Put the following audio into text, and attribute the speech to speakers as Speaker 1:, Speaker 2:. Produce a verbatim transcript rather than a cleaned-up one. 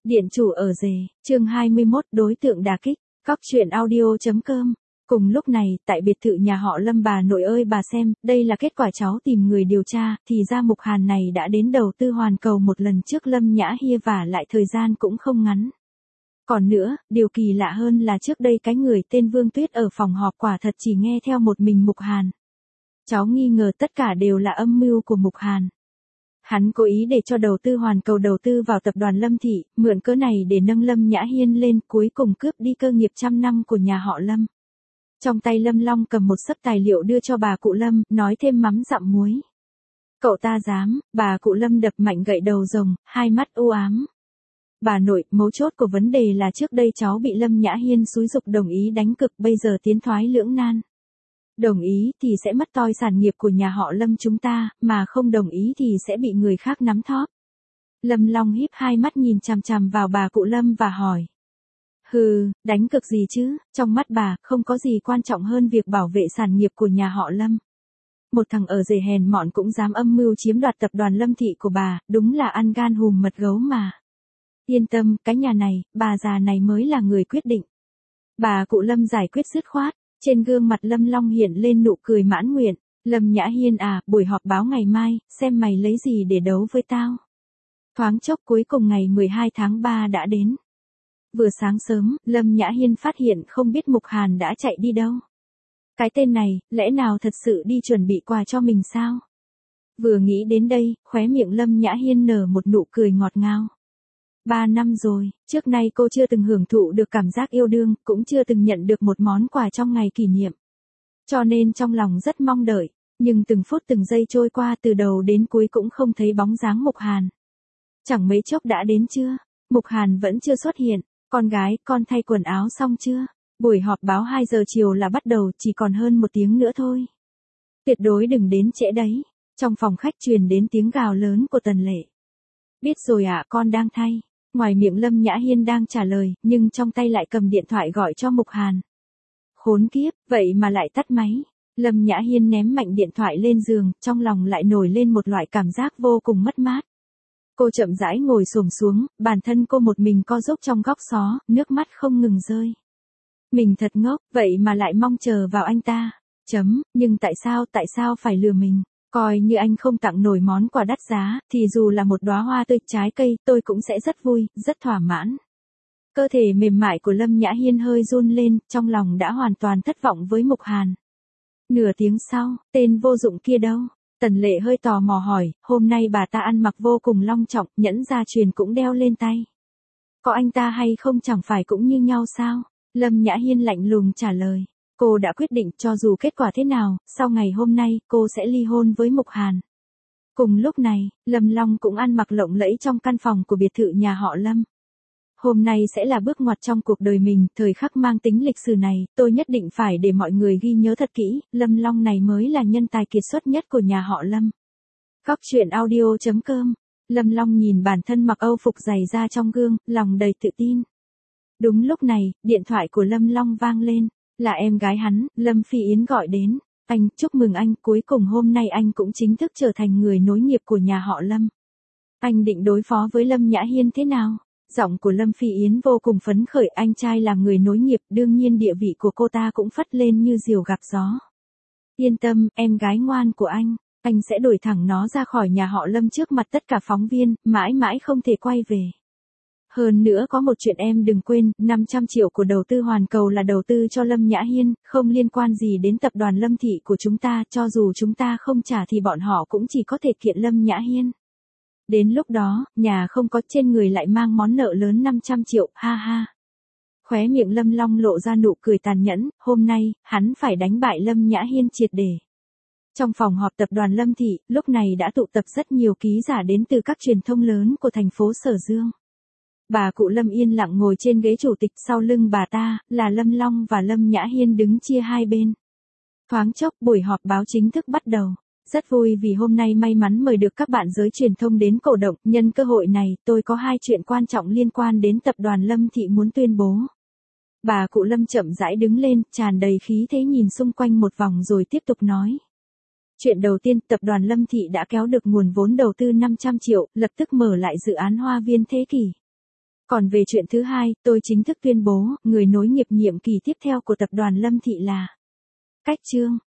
Speaker 1: Điện chủ ở rể, chương hai mươi mốt đối tượng đả kích, cóc truyện audio.com. Cùng lúc này, tại biệt thự nhà họ Lâm, bà nội ơi bà xem, đây là kết quả cháu tìm người điều tra, thì ra Mục Hàn này đã đến đầu tư hoàn cầu một lần trước Lâm Nhã Hia và lại thời gian cũng không ngắn. Còn nữa, điều kỳ lạ hơn là trước đây cái người tên Vương Tuyết ở phòng họp quả thật chỉ nghe theo một mình Mục Hàn. Cháu nghi ngờ tất cả đều là âm mưu của Mục Hàn. Hắn cố ý để cho đầu tư hoàn cầu đầu tư vào tập đoàn Lâm Thị, mượn cớ này để nâng Lâm Nhã Hiên lên, cuối cùng cướp đi cơ nghiệp trăm năm của nhà họ Lâm. Trong tay Lâm Long cầm một xấp tài liệu đưa cho bà cụ Lâm, nói thêm mắm dặm muối. Cậu ta dám, bà cụ Lâm đập mạnh gậy đầu rồng, hai mắt u ám. Bà nội, mấu chốt của vấn đề là trước đây cháu bị Lâm Nhã Hiên xúi giục đồng ý đánh cược, bây giờ tiến thoái lưỡng nan. Đồng ý thì sẽ mất toi sản nghiệp của nhà họ Lâm chúng ta, mà không đồng ý thì sẽ bị người khác nắm thóp. Lâm Long híp hai mắt nhìn chằm chằm vào bà cụ Lâm và hỏi. Hừ, đánh cược gì chứ, trong mắt bà, không có gì quan trọng hơn việc bảo vệ sản nghiệp của nhà họ Lâm. Một thằng ở rể hèn mọn cũng dám âm mưu chiếm đoạt tập đoàn Lâm Thị của bà, đúng là ăn gan hùm mật gấu mà. Yên tâm, cái nhà này, bà già này mới là người quyết định. Bà cụ Lâm giải quyết dứt khoát. Trên gương mặt Lâm Long hiện lên nụ cười mãn nguyện. Lâm Nhã Hiên à, buổi họp báo ngày mai, xem mày lấy gì để đấu với tao. Thoáng chốc cuối cùng ngày mười hai tháng ba đã đến. Vừa sáng sớm, Lâm Nhã Hiên phát hiện không biết Mục Hàn đã chạy đi đâu. Cái tên này, lẽ nào thật sự đi chuẩn bị quà cho mình sao? Vừa nghĩ đến đây, khóe miệng Lâm Nhã Hiên nở một nụ cười ngọt ngào. Ba năm rồi, trước nay cô chưa từng hưởng thụ được cảm giác yêu đương, cũng chưa từng nhận được một món quà trong ngày kỷ niệm. Cho nên trong lòng rất mong đợi, nhưng từng phút từng giây trôi qua từ đầu đến cuối cũng không thấy bóng dáng Mục Hàn. Chẳng mấy chốc đã đến chưa? Mục Hàn vẫn chưa xuất hiện. Con gái, con thay quần áo xong chưa? Buổi họp báo hai giờ chiều là bắt đầu, chỉ còn hơn một tiếng nữa thôi. Tuyệt đối đừng đến trễ đấy. Trong phòng khách truyền đến tiếng gào lớn của Tần Lệ. Biết rồi ạ, con đang thay. Ngoài miệng Lâm Nhã Hiên đang trả lời, nhưng trong tay lại cầm điện thoại gọi cho Mục Hàn. Khốn kiếp, vậy mà lại tắt máy. Lâm Nhã Hiên ném mạnh điện thoại lên giường, trong lòng lại nổi lên một loại cảm giác vô cùng mất mát. Cô chậm rãi ngồi xổm xuống, bản thân cô một mình co giúp trong góc xó, nước mắt không ngừng rơi. Mình thật ngốc, vậy mà lại mong chờ vào anh ta. Chấm, nhưng tại sao, tại sao phải lừa mình? Coi như anh không tặng nổi món quà đắt giá, thì dù là một đóa hoa tươi, trái cây, tôi cũng sẽ rất vui, rất thỏa mãn. Cơ thể mềm mại của Lâm Nhã Hiên hơi run lên, trong lòng đã hoàn toàn thất vọng với Mục Hàn. Nửa tiếng sau, tên vô dụng kia đâu? Tần Lệ hơi tò mò hỏi, hôm nay bà ta ăn mặc vô cùng long trọng, nhẫn gia truyền cũng đeo lên tay. Có anh ta hay không chẳng phải cũng như nhau sao? Lâm Nhã Hiên lạnh lùng trả lời. Cô đã quyết định cho dù kết quả thế nào, sau ngày hôm nay, cô sẽ ly hôn với Mục Hàn. Cùng lúc này, Lâm Long cũng ăn mặc lộng lẫy trong căn phòng của biệt thự nhà họ Lâm. Hôm nay sẽ là bước ngoặt trong cuộc đời mình, thời khắc mang tính lịch sử này, tôi nhất định phải để mọi người ghi nhớ thật kỹ, Lâm Long này mới là nhân tài kiệt xuất nhất của nhà họ Lâm. Cóc truyện audio.com. Lâm Long nhìn bản thân mặc âu phục dày da trong gương, lòng đầy tự tin. Đúng lúc này, điện thoại của Lâm Long vang lên. Là em gái hắn, Lâm Phi Yến gọi đến. Anh, chúc mừng anh, cuối cùng hôm nay anh cũng chính thức trở thành người nối nghiệp của nhà họ Lâm. Anh định đối phó với Lâm Nhã Hiên thế nào? Giọng của Lâm Phi Yến vô cùng phấn khởi, anh trai làm người nối nghiệp, đương nhiên địa vị của cô ta cũng phất lên như diều gặp gió. Yên tâm, em gái ngoan của anh, anh sẽ đuổi thẳng nó ra khỏi nhà họ Lâm trước mặt tất cả phóng viên, mãi mãi không thể quay về. Hơn nữa có một chuyện em đừng quên, năm trăm triệu của đầu tư hoàn cầu là đầu tư cho Lâm Nhã Hiên, không liên quan gì đến tập đoàn Lâm Thị của chúng ta, cho dù chúng ta không trả thì bọn họ cũng chỉ có thể kiện Lâm Nhã Hiên. Đến lúc đó, nhà không có, trên người lại mang món nợ lớn năm trăm triệu, ha ha. Khóe miệng Lâm Long lộ ra nụ cười tàn nhẫn, hôm nay, hắn phải đánh bại Lâm Nhã Hiên triệt để. Trong phòng họp tập đoàn Lâm Thị, lúc này đã tụ tập rất nhiều ký giả đến từ các truyền thông lớn của thành phố Sở Dương. Bà cụ Lâm yên lặng ngồi trên ghế chủ tịch, sau lưng bà ta, là Lâm Long và Lâm Nhã Hiên đứng chia hai bên. Thoáng chốc, buổi họp báo chính thức bắt đầu. Rất vui vì hôm nay may mắn mời được các bạn giới truyền thông đến cổ động, nhân cơ hội này, tôi có hai chuyện quan trọng liên quan đến tập đoàn Lâm Thị muốn tuyên bố. Bà cụ Lâm chậm rãi đứng lên, tràn đầy khí thế nhìn xung quanh một vòng rồi tiếp tục nói. Chuyện đầu tiên, tập đoàn Lâm Thị đã kéo được nguồn vốn đầu tư năm trăm triệu, lập tức mở lại dự án Hoa viên Thế Kỷ. Còn về chuyện thứ hai, tôi chính thức tuyên bố, người nối nghiệp nhiệm kỳ tiếp theo của tập đoàn Lâm Thị là Cách Trương.